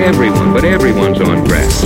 everyone, but everyone's on grass.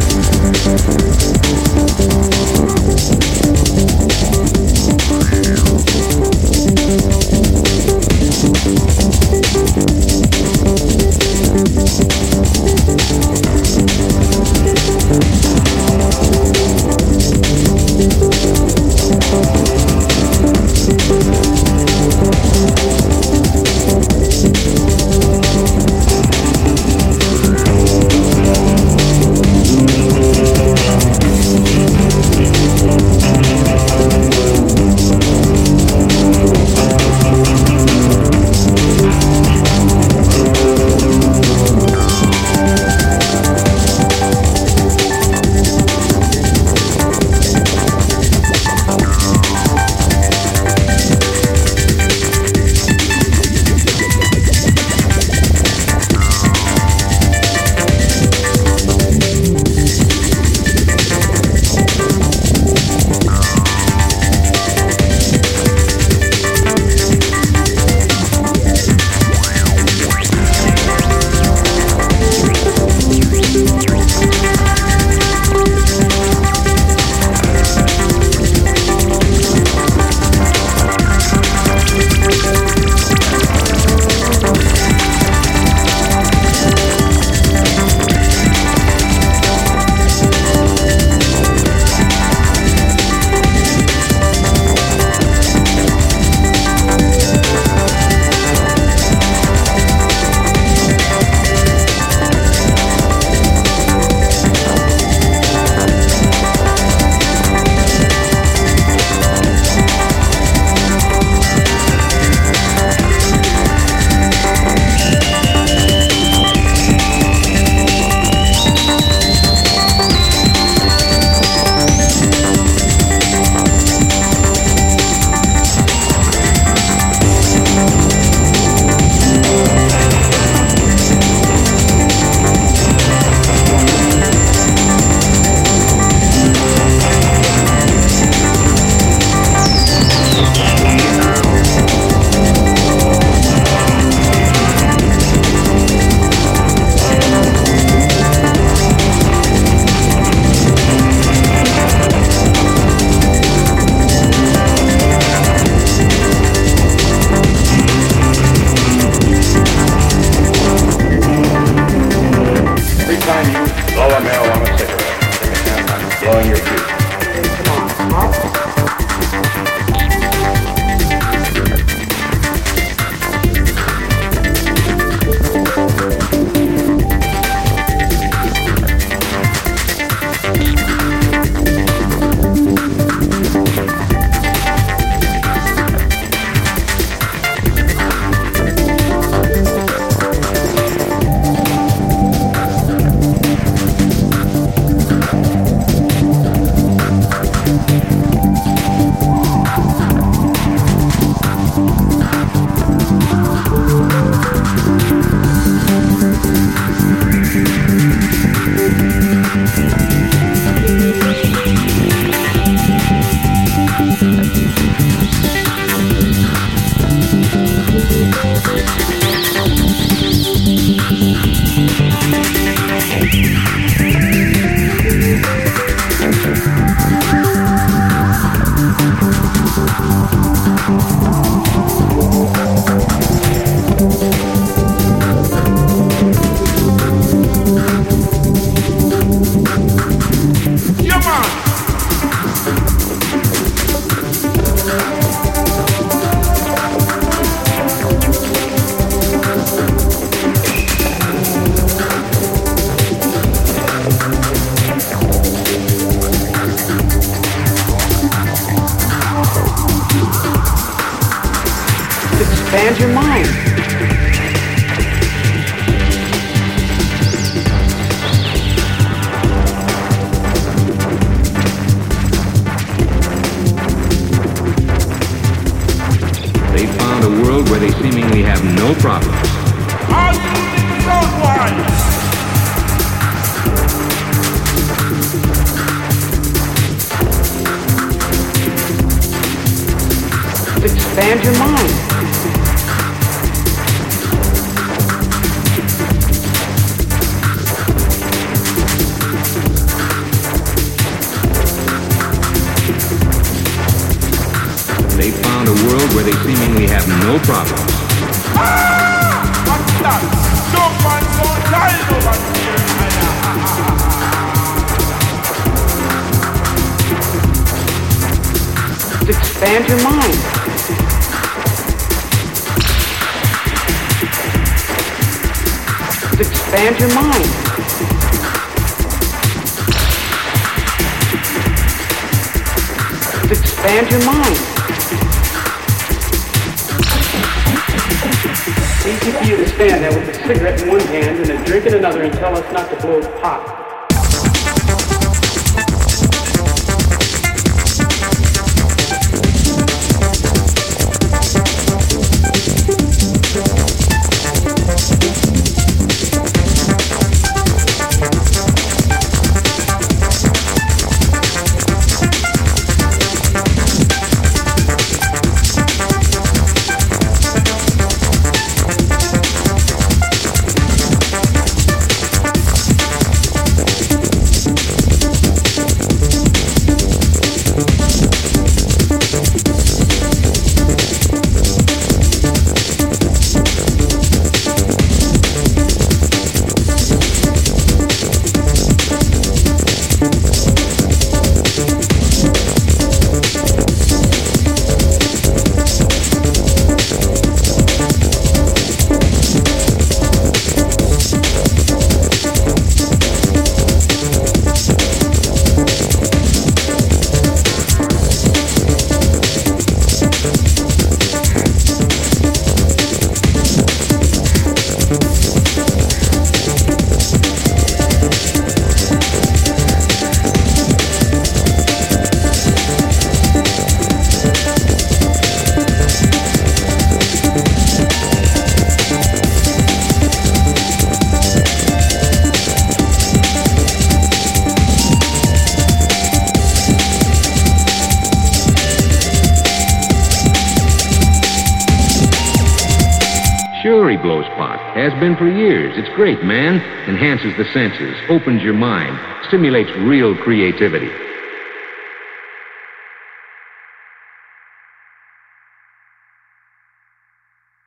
Expand your mind. They found a world where they seemingly have no problems. Are you someone? Expand your mind. They found a world where they seemingly have no problems. What's that? Don't find so tired over here. Expand your mind. Expand your mind. Expand your mind. Easy for you to stand there with a cigarette in one hand and a drink in another and tell us not to blow pot. Sure, he blows pot. Has been for years. It's great, man. Enhances the senses, opens your mind, stimulates real creativity.